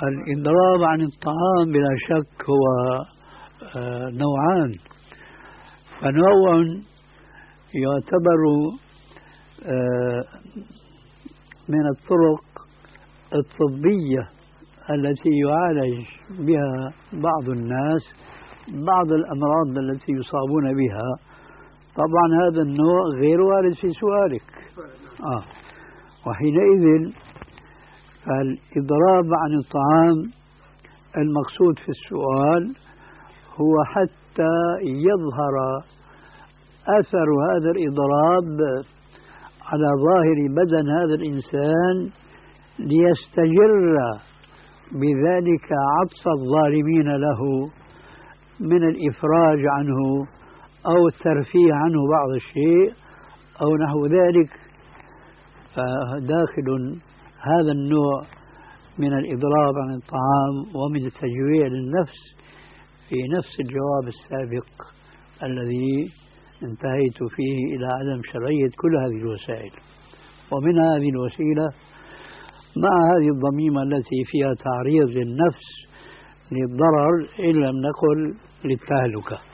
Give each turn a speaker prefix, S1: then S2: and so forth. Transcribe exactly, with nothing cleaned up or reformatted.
S1: الإضراب عن الطعام بلا شك هو نوعان. فنوع يعتبر من الطرق الطبية التي يعالج بها بعض الناس بعض الأمراض التي يصابون بها. طبعا هذا النوع غير وارد في سؤالك. آه. وحينئذ فالإضراب عن الطعام المقصود في السؤال هو حتى يظهر أثر هذا الإضراب على ظاهر بدن هذا الإنسان ليستجر بذلك عطف الظالمين له من الإفراج عنه أو الترفيه عنه بعض الشيء أو نحو ذلك. فداخل هذا النوع من الإضراب عن الطعام ومن التجويع للنفس في نفس الجواب السابق الذي انتهيت فيه إلى عدم شرعية كل هذه الوسائل. ومن هذه الوسيلة مع هذه الضميمة التي فيها تعريض للنفس للضرر إن لم نقل للتهلكة.